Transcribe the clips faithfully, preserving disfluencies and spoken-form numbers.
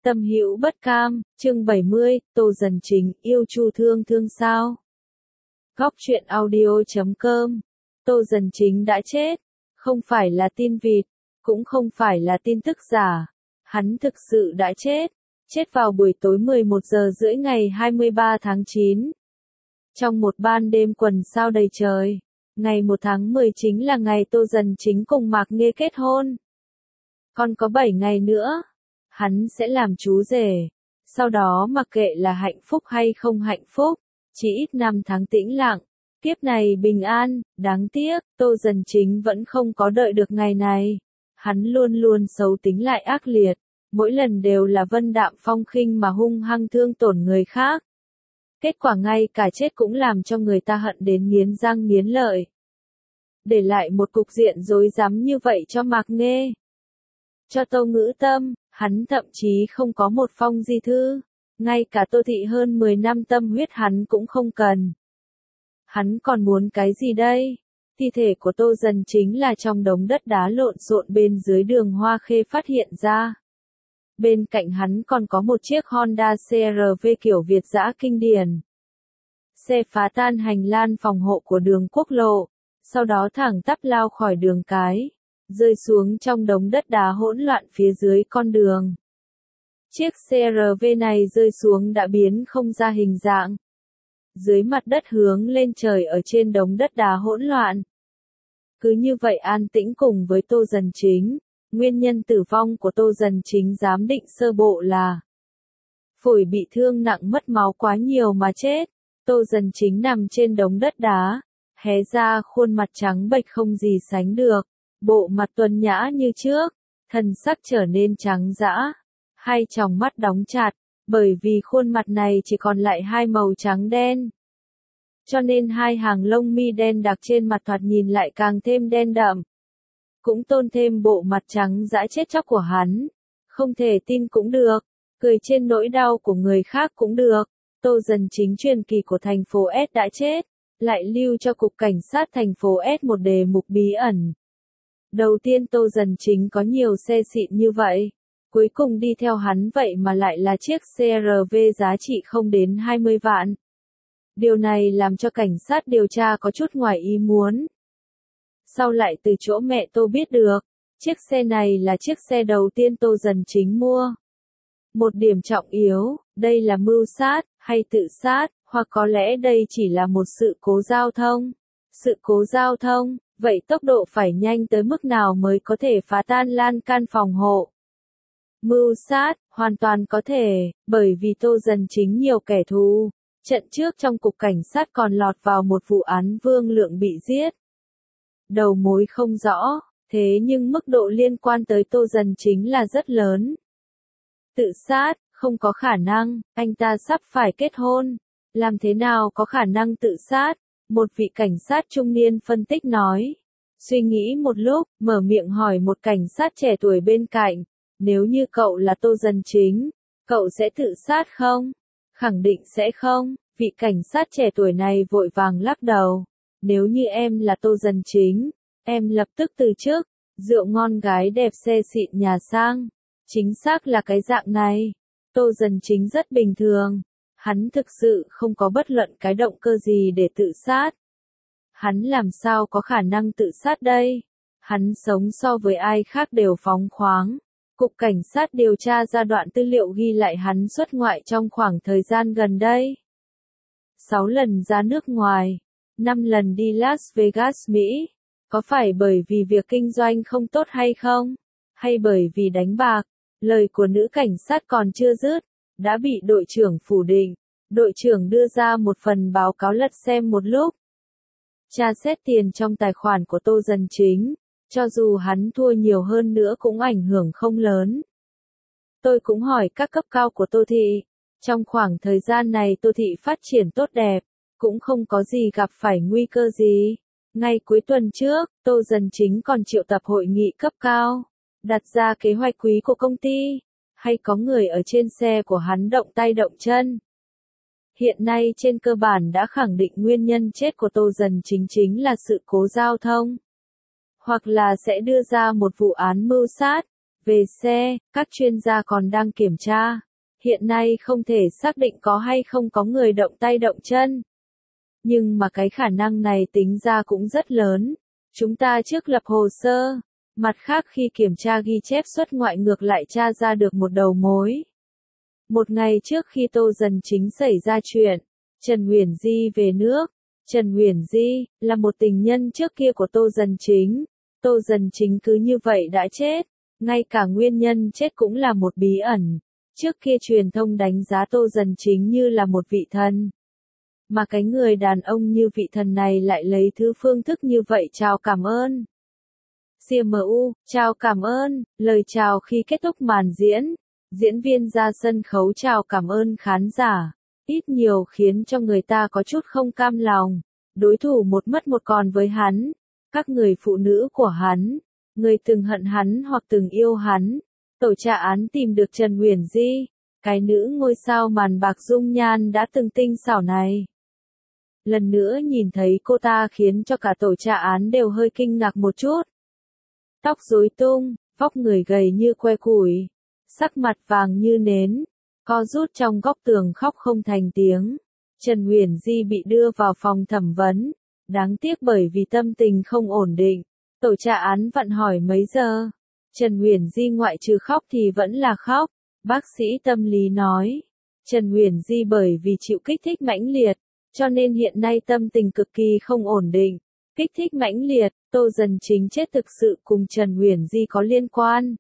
Tâm hữu bất cam, chương bảy mươi, Tô Dần Chính, yêu Chu Thương Thương sao? Góc truyện audio chấm com. Tô Dần Chính đã chết, không phải là tin vịt, cũng không phải là tin tức giả. Hắn thực sự đã chết, chết vào buổi tối mười một giờ rưỡi ngày hai mươi ba tháng chín. Trong một ban đêm quần sao đầy trời, ngày một tháng mười chính là ngày Tô Dần Chính cùng Mạc Nghê kết hôn. Còn có bảy ngày nữa, hắn sẽ làm chú rể. Sau đó mặc kệ là hạnh phúc hay không hạnh phúc, chỉ ít năm tháng tĩnh lặng, kiếp này bình an. Đáng tiếc, Tô Dần Chính vẫn không có đợi được ngày này. Hắn luôn luôn xấu tính lại ác liệt, mỗi lần đều là vân đạm phong khinh mà hung hăng thương tổn người khác. Kết quả ngay cả chết cũng làm cho người ta hận đến nghiến răng nghiến lợi. Để lại một cục diện rối rắm như vậy cho Mạc Nghê. Cho Tô Ngữ Tâm, hắn thậm chí không có một phong di thư, ngay cả Tô Thị hơn mười năm tâm huyết hắn cũng không cần. Hắn còn muốn cái gì đây? Thi thể của Tô Dần Chính là trong đống đất đá lộn xộn bên dưới đường Hoa Khê phát hiện ra. Bên cạnh hắn còn có một chiếc Honda xê rờ vê kiểu Việt dã kinh điển. Xe phá tan hành lang phòng hộ của đường quốc lộ, sau đó thẳng tắp lao khỏi đường cái, rơi xuống trong đống đất đá hỗn loạn phía dưới con đường. Chiếc xê rờ vê này rơi xuống đã biến không ra hình dạng. Dưới mặt đất hướng lên trời ở trên đống đất đá hỗn loạn. Cứ như vậy an tĩnh cùng với Tô Dần Chính. Nguyên nhân tử vong của Tô Dần Chính giám định sơ bộ là phổi bị thương nặng mất máu quá nhiều mà chết. Tô Dần Chính nằm trên đống đất đá, hé ra khuôn mặt trắng bệch không gì sánh được, bộ mặt tuấn nhã như trước, thần sắc trở nên trắng dã, hai tròng mắt đóng chặt, bởi vì khuôn mặt này chỉ còn lại hai màu trắng đen. Cho nên hai hàng lông mi đen đặc trên mặt thoạt nhìn lại càng thêm đen đậm. Cũng tôn thêm bộ mặt trắng dã chết chóc của hắn. Không thể tin cũng được, cười trên nỗi đau của người khác cũng được. Tô Dần Chính truyền kỳ của thành phố S đã chết, lại lưu cho cục cảnh sát thành phố S một đề mục bí ẩn. Đầu tiên Tô Dần Chính có nhiều xe xịn như vậy, cuối cùng đi theo hắn vậy mà lại là chiếc xê rờ vê giá trị không đến hai mươi vạn. Điều này làm cho cảnh sát điều tra có chút ngoài ý muốn. Sau lại từ chỗ mẹ Tô biết được, chiếc xe này là chiếc xe đầu tiên Tô Dần Chính mua. Một điểm trọng yếu, đây là mưu sát, hay tự sát, hoặc có lẽ đây chỉ là một sự cố giao thông. Sự cố giao thông, vậy tốc độ phải nhanh tới mức nào mới có thể phá tan lan can phòng hộ? Mưu sát, hoàn toàn có thể, bởi vì Tô Dần Chính nhiều kẻ thù. Trận trước trong cục cảnh sát còn lọt vào một vụ án Vương Lượng bị giết. Đầu mối không rõ, thế nhưng mức độ liên quan tới Tô Dần Chính là rất lớn. Tự sát, không có khả năng, anh ta sắp phải kết hôn. Làm thế nào có khả năng tự sát? Một vị cảnh sát trung niên phân tích nói. Suy nghĩ một lúc, mở miệng hỏi một cảnh sát trẻ tuổi bên cạnh. Nếu như cậu là Tô Dần Chính, cậu sẽ tự sát không? Khẳng định sẽ không, vị cảnh sát trẻ tuổi này vội vàng lắc đầu. Nếu như em là Tô Dần Chính, em lập tức từ chức. Rượu ngon gái đẹp xe xịn nhà sang. Chính xác là cái dạng này. Tô Dần Chính rất bình thường. Hắn thực sự không có bất luận cái động cơ gì để tự sát. Hắn làm sao có khả năng tự sát đây? Hắn sống so với ai khác đều phóng khoáng. Cục cảnh sát điều tra ra đoạn tư liệu ghi lại hắn xuất ngoại trong khoảng thời gian gần đây. sáu lần ra nước ngoài, năm lần đi Las Vegas, Mỹ. Có phải bởi vì việc kinh doanh không tốt hay không? Hay bởi vì đánh bạc? Lời của nữ cảnh sát còn chưa dứt, đã bị đội trưởng phủ định. Đội trưởng đưa ra một phần báo cáo lật xem một lúc. Tra xét tiền trong tài khoản của Tô Dần Chính, cho dù hắn thua nhiều hơn nữa cũng ảnh hưởng không lớn. Tôi cũng hỏi các cấp cao của Tô Thị. Trong khoảng thời gian này Tô Thị phát triển tốt đẹp, cũng không có gì gặp phải nguy cơ gì. Ngay cuối tuần trước, Tô Dần Chính còn triệu tập hội nghị cấp cao, đặt ra kế hoạch quý của công ty, hay có người ở trên xe của hắn động tay động chân. Hiện nay trên cơ bản đã khẳng định nguyên nhân chết của Tô Dần Chính chính là sự cố giao thông, hoặc là sẽ đưa ra một vụ án mưu sát. Về xe, các chuyên gia còn đang kiểm tra. Hiện nay không thể xác định có hay không có người động tay động chân. Nhưng mà cái khả năng này tính ra cũng rất lớn. Chúng ta trước lập hồ sơ. Mặt khác khi kiểm tra ghi chép xuất ngoại ngược lại tra ra được một đầu mối. Một ngày trước khi Tô Dần Chính xảy ra chuyện, Trần Uyển Di về nước. Trần Uyển Di là một tình nhân trước kia của Tô Dần Chính. Tô Dần Chính cứ như vậy đã chết. Ngay cả nguyên nhân chết cũng là một bí ẩn. Trước kia truyền thông đánh giá Tô Dần Chính như là một vị thần. Mà cái người đàn ông như vị thần này lại lấy thứ phương thức như vậy chào cảm ơn. xê em u, chào cảm ơn, lời chào khi kết thúc màn diễn. Diễn viên ra sân khấu chào cảm ơn khán giả. Ít nhiều khiến cho người ta có chút không cam lòng. Đối thủ một mất một còn với hắn. Các người phụ nữ của hắn. Người từng hận hắn hoặc từng yêu hắn. Tổ tra án tìm được Trần Uyển Di. Cái nữ ngôi sao màn bạc dung nhan đã từng tinh xảo này. Lần nữa nhìn thấy cô ta khiến cho cả tổ tra án đều hơi kinh ngạc một chút. Tóc rối tung, vóc người gầy như que củi. Sắc mặt vàng như nến. Co rút trong góc tường khóc không thành tiếng. Trần Uyển Di bị đưa vào phòng thẩm vấn. Đáng tiếc bởi vì tâm tình không ổn định. Tổ tra án vặn hỏi mấy giờ. Trần Uyển Di ngoại trừ khóc thì vẫn là khóc. Bác sĩ tâm lý nói. Trần Uyển Di bởi vì chịu kích thích mãnh liệt. Cho nên hiện nay tâm tình cực kỳ không ổn định. Kích thích mãnh liệt, Tô Dần Chính chết thực sự cùng Trần Uyển Di có liên quan.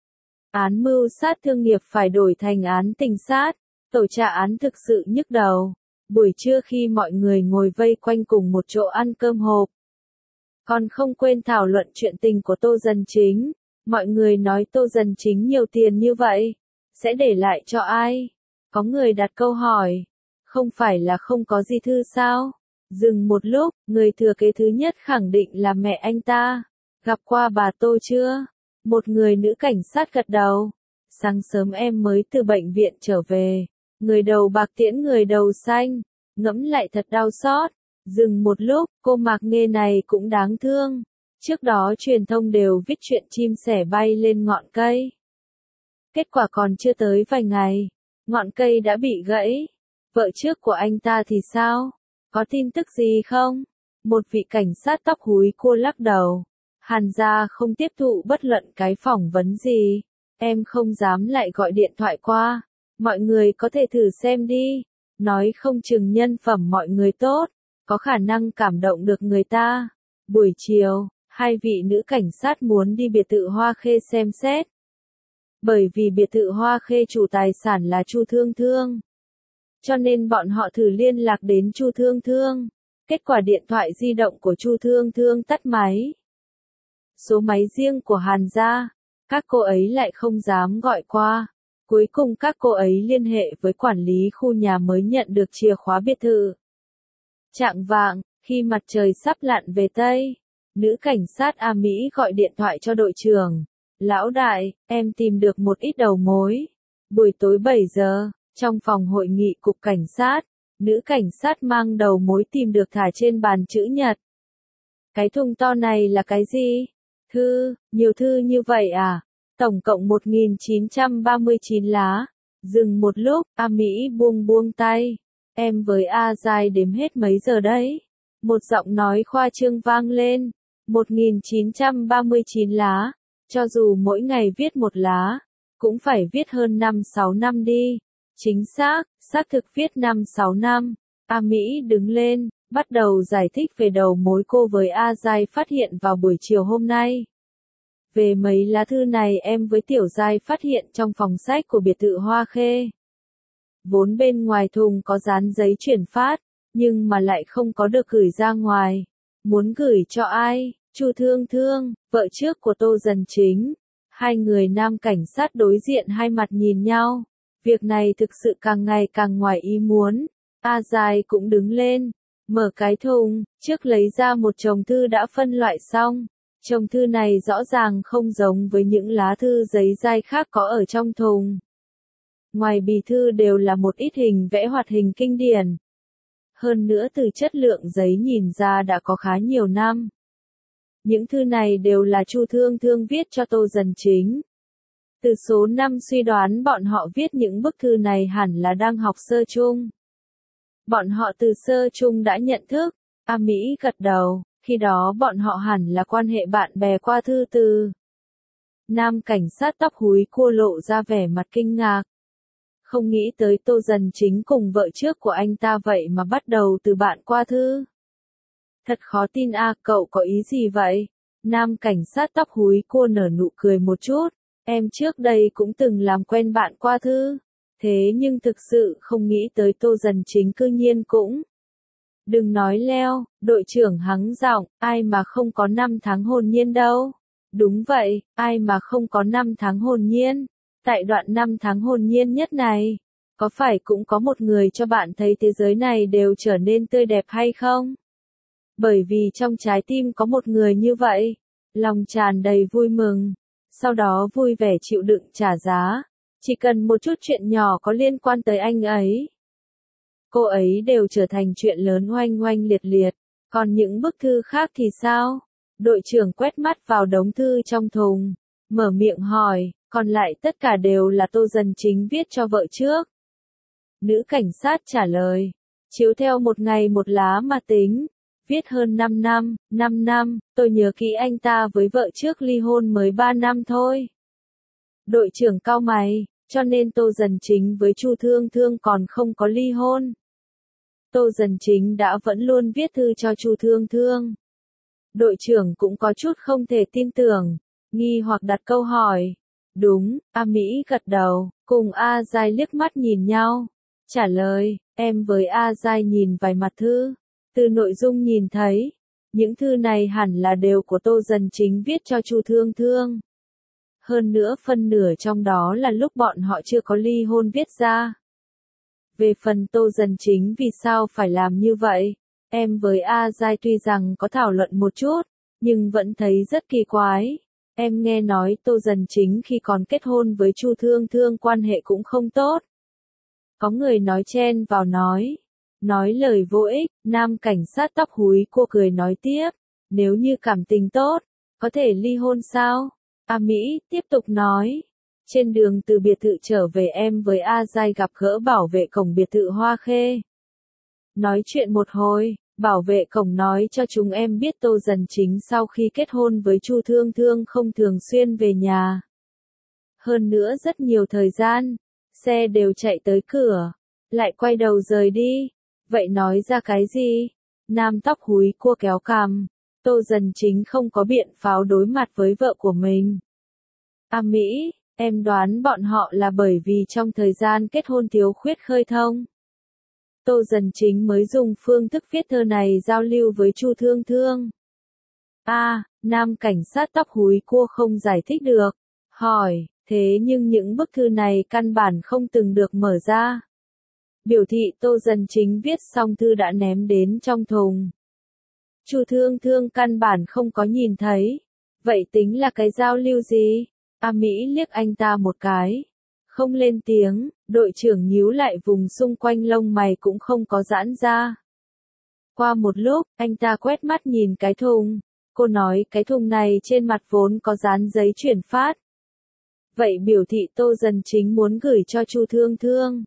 Án mưu sát thương nghiệp phải đổi thành án tình sát. Tổ tra án thực sự nhức đầu. Buổi trưa khi mọi người ngồi vây quanh cùng một chỗ ăn cơm hộp. Còn không quên thảo luận chuyện tình của Tô Dần Chính. Mọi người nói Tô Dần Chính nhiều tiền như vậy. Sẽ để lại cho ai? Có người đặt câu hỏi. Không phải là không có di thư sao? Dừng một lúc, người thừa kế thứ nhất khẳng định là mẹ anh ta. Gặp qua bà Tô chưa? Một người nữ cảnh sát gật đầu. Sáng sớm em mới từ bệnh viện trở về. Người đầu bạc tiễn người đầu xanh. Ngẫm lại thật đau xót. Dừng một lúc, cô Mạc Nghê này cũng đáng thương. Trước đó truyền thông đều viết chuyện chim sẻ bay lên ngọn cây. Kết quả còn chưa tới vài ngày. Ngọn cây đã bị gãy. Vợ trước của anh ta thì sao? Có tin tức gì không? Một vị cảnh sát tóc húi cua lắc đầu. Hàn gia không tiếp thụ bất luận cái phỏng vấn gì. Em không dám lại gọi điện thoại qua. Mọi người có thể thử xem đi. Nói không chừng nhân phẩm mọi người tốt. Có khả năng cảm động được người ta. Buổi chiều, hai vị nữ cảnh sát muốn đi biệt thự Hoa Khê xem xét. Bởi vì biệt thự Hoa Khê chủ tài sản là Chu Thương Thương. Cho nên bọn họ thử liên lạc đến Chu Thương Thương. Kết quả điện thoại di động của Chu Thương Thương tắt máy. Số máy riêng của Hàn gia, các cô ấy lại không dám gọi qua. Cuối cùng các cô ấy liên hệ với quản lý khu nhà mới nhận được chìa khóa biệt thự. Chạng vạng, khi mặt trời sắp lặn về Tây, nữ cảnh sát A Mỹ gọi điện thoại cho đội trưởng. Lão đại, em tìm được một ít đầu mối. Buổi tối bảy giờ, trong phòng hội nghị cục cảnh sát, nữ cảnh sát mang đầu mối tìm được thả trên bàn chữ nhật. Cái thùng to này là cái gì? Thư, nhiều thư như vậy à? Tổng cộng một nghìn chín trăm ba mươi chín lá. Dừng một lúc, A Mỹ buông buông tay. Em với A Giai đếm hết mấy giờ đấy? Một giọng nói khoa trương vang lên. một nghìn chín trăm ba mươi chín lá. Cho dù mỗi ngày viết một lá, cũng phải viết hơn năm sáu năm đi. Chính xác, xác thực viết năm sáu năm. A Mỹ đứng lên, bắt đầu giải thích về đầu mối cô với A Giai phát hiện vào buổi chiều hôm nay. Về mấy lá thư này em với Tiểu Giai phát hiện trong phòng sách của biệt thự Hoa Khê. Vốn bên ngoài thùng có dán giấy chuyển phát, nhưng mà lại không có được gửi ra ngoài. Muốn gửi cho ai? Chu Thương Thương, vợ trước của Tô Dần Chính. Hai người nam cảnh sát đối diện hai mặt nhìn nhau. Việc này thực sự càng ngày càng ngoài ý muốn. A Giai cũng đứng lên, mở cái thùng, trước lấy ra một chồng thư đã phân loại xong. Chồng thư này rõ ràng không giống với những lá thư giấy dai khác có ở trong thùng. Ngoài bì thư đều là một ít hình vẽ hoạt hình kinh điển. Hơn nữa từ chất lượng giấy nhìn ra đã có khá nhiều năm. Những thư này đều là Chu Thương Thương viết cho Tô Dần Chính. Từ số năm suy đoán bọn họ viết những bức thư này hẳn là đang học sơ chung. Bọn họ từ sơ chung đã nhận thức. A Mỹ gật đầu, khi đó bọn họ hẳn là quan hệ bạn bè qua thư từ. Nam cảnh sát tóc húi cua lộ ra vẻ mặt kinh ngạc. Không nghĩ tới Tô Dần Chính cùng vợ trước của anh ta vậy mà bắt đầu từ bạn qua thư. Thật khó tin a, cậu có ý gì vậy? Nam cảnh sát tóc húi cua nở nụ cười một chút. Em trước đây cũng từng làm quen bạn qua thư. Thế nhưng thực sự không nghĩ tới Tô Dần Chính cư nhiên cũng. Đừng nói leo, đội trưởng hắng giọng, ai mà không có năm tháng hồn nhiên đâu. Đúng vậy, ai mà không có năm tháng hồn nhiên. Tại đoạn năm tháng hồn nhiên nhất này, có phải cũng có một người cho bạn thấy thế giới này đều trở nên tươi đẹp hay không? Bởi vì trong trái tim có một người như vậy, lòng tràn đầy vui mừng, sau đó vui vẻ chịu đựng trả giá, chỉ cần một chút chuyện nhỏ có liên quan tới anh ấy. Cô ấy đều trở thành chuyện lớn oanh oanh liệt liệt, còn những bức thư khác thì sao? Đội trưởng quét mắt vào đống thư trong thùng, mở miệng hỏi, còn lại tất cả đều là Tô Dần Chính viết cho vợ trước. Nữ cảnh sát trả lời, chiếu theo một ngày một lá mà tính, viết hơn năm năm, năm năm, tôi nhớ kỹ anh ta với vợ trước ly hôn mới ba năm thôi. Đội trưởng cau mày, cho nên Tô Dần Chính với Chu Thương Thương còn không có ly hôn. Tô Dần Chính đã vẫn luôn viết thư cho Chu Thương Thương. Đội trưởng cũng có chút không thể tin tưởng, nghi hoặc đặt câu hỏi. Đúng, A Mỹ gật đầu, cùng A Giai liếc mắt nhìn nhau. Trả lời, em với A Giai nhìn vài mặt thư. Từ nội dung nhìn thấy, những thư này hẳn là đều của Tô Dần Chính viết cho Chu Thương Thương. Hơn nữa phân nửa trong đó là lúc bọn họ chưa có ly hôn viết ra. Về phần Tô Dần Chính vì sao phải làm như vậy, em với A Giai tuy rằng có thảo luận một chút, nhưng vẫn thấy rất kỳ quái. Em nghe nói Tô Dần Chính khi còn kết hôn với Chu Thương Thương quan hệ cũng không tốt. Có người nói chen vào nói. Nói lời vô ích, nam cảnh sát tóc húi cô cười nói tiếp. Nếu như cảm tình tốt, có thể ly hôn sao? A Mỹ tiếp tục nói. Trên đường từ biệt thự trở về em với A Giai gặp gỡ bảo vệ cổng biệt thự Hoa Khê. Nói chuyện một hồi, bảo vệ cổng nói cho chúng em biết Tô Dần Chính sau khi kết hôn với Chu Thương Thương không thường xuyên về nhà. Hơn nữa rất nhiều thời gian, xe đều chạy tới cửa, lại quay đầu rời đi. Vậy nói ra cái gì? Nam tóc húi cua kéo cằm. Tô Dần Chính không có biện pháo đối mặt với vợ của mình. A Mỹ, em đoán bọn họ là bởi vì trong thời gian kết hôn thiếu khuyết khơi thông. Tô Dần Chính mới dùng phương thức viết thơ này giao lưu với Chu Thương Thương. A, à, nam cảnh sát tóc húi cua không giải thích được. Hỏi, thế nhưng những bức thư này căn bản không từng được mở ra. Biểu thị Tô Dần Chính viết xong thư đã ném đến trong thùng. Chu Thương Thương căn bản không có nhìn thấy. Vậy tính là cái giao lưu gì? A Mỹ liếc anh ta một cái. Không lên tiếng, đội trưởng nhíu lại vùng xung quanh lông mày cũng không có giãn ra. Qua một lúc, anh ta quét mắt nhìn cái thùng. Cô nói cái thùng này trên mặt vốn có dán giấy chuyển phát. Vậy biểu thị Tô Dần Chính muốn gửi cho Chu Thương Thương.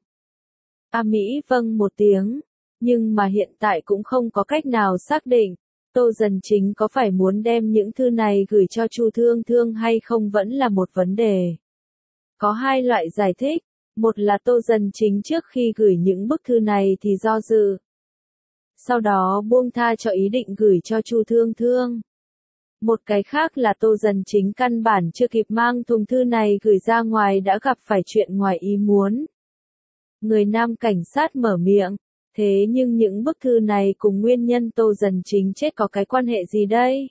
A Mỹ vâng một tiếng, nhưng mà hiện tại cũng không có cách nào xác định, Tô Dần Chính có phải muốn đem những thư này gửi cho Chu Thương Thương hay không vẫn là một vấn đề. Có hai loại giải thích, một là Tô Dần Chính trước khi gửi những bức thư này thì do dự. Sau đó buông tha cho ý định gửi cho Chu Thương Thương. Một cái khác là Tô Dần Chính căn bản chưa kịp mang thùng thư này gửi ra ngoài đã gặp phải chuyện ngoài ý muốn. Người nam cảnh sát mở miệng, thế nhưng những bức thư này cùng nguyên nhân Tô Dần Chính chết có cái quan hệ gì đây?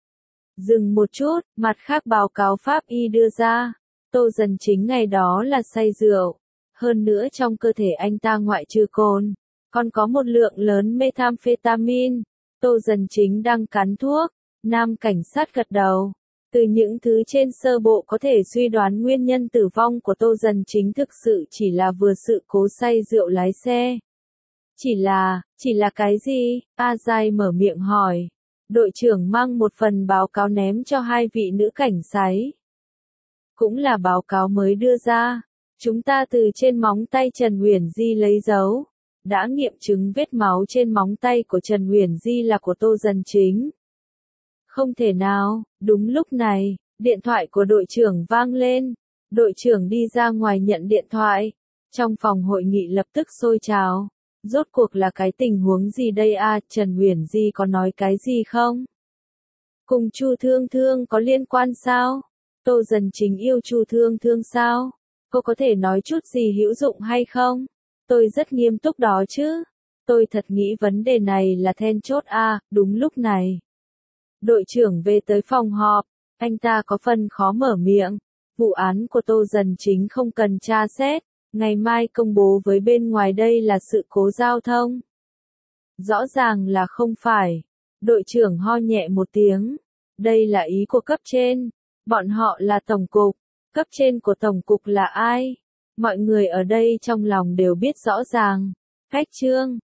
Dừng một chút, mặt khác báo cáo pháp y đưa ra, Tô Dần Chính ngày đó là say rượu, hơn nữa trong cơ thể anh ta ngoại trừ cồn, còn có một lượng lớn methamphetamine. Tô Dần Chính đang cắn thuốc, nam cảnh sát gật đầu. Từ những thứ trên sơ bộ có thể suy đoán nguyên nhân tử vong của Tô Dần Chính thực sự chỉ là vừa sự cố say rượu lái xe. Chỉ là, chỉ là cái gì? A Giai mở miệng hỏi. Đội trưởng mang một phần báo cáo ném cho hai vị nữ cảnh sát. Cũng là báo cáo mới đưa ra. Chúng ta từ trên móng tay Trần Uyển Di lấy dấu. Đã nghiệm chứng vết máu trên móng tay của Trần Uyển Di là của Tô Dần Chính. Không thể nào, đúng lúc này, điện thoại của đội trưởng vang lên. Đội trưởng đi ra ngoài nhận điện thoại. Trong phòng hội nghị lập tức sôi trào. Rốt cuộc là cái tình huống gì đây à, Trần Uyển Di có nói cái gì không? Cùng Chu Thương Thương có liên quan sao? Tô Dần Chính yêu Chu Thương Thương sao? Cô có thể nói chút gì hữu dụng hay không? Tôi rất nghiêm túc đó chứ. Tôi thật nghĩ vấn đề này là then chốt à, đúng lúc này. Đội trưởng về tới phòng họp, anh ta có phần khó mở miệng. Vụ án của Tô Dần Chính không cần tra xét, ngày mai công bố với bên ngoài đây là sự cố giao thông. Rõ ràng là không phải. Đội trưởng ho nhẹ một tiếng. Đây là ý của cấp trên. Bọn họ là tổng cục. Cấp trên của tổng cục là ai? Mọi người ở đây trong lòng đều biết rõ ràng. Cách chương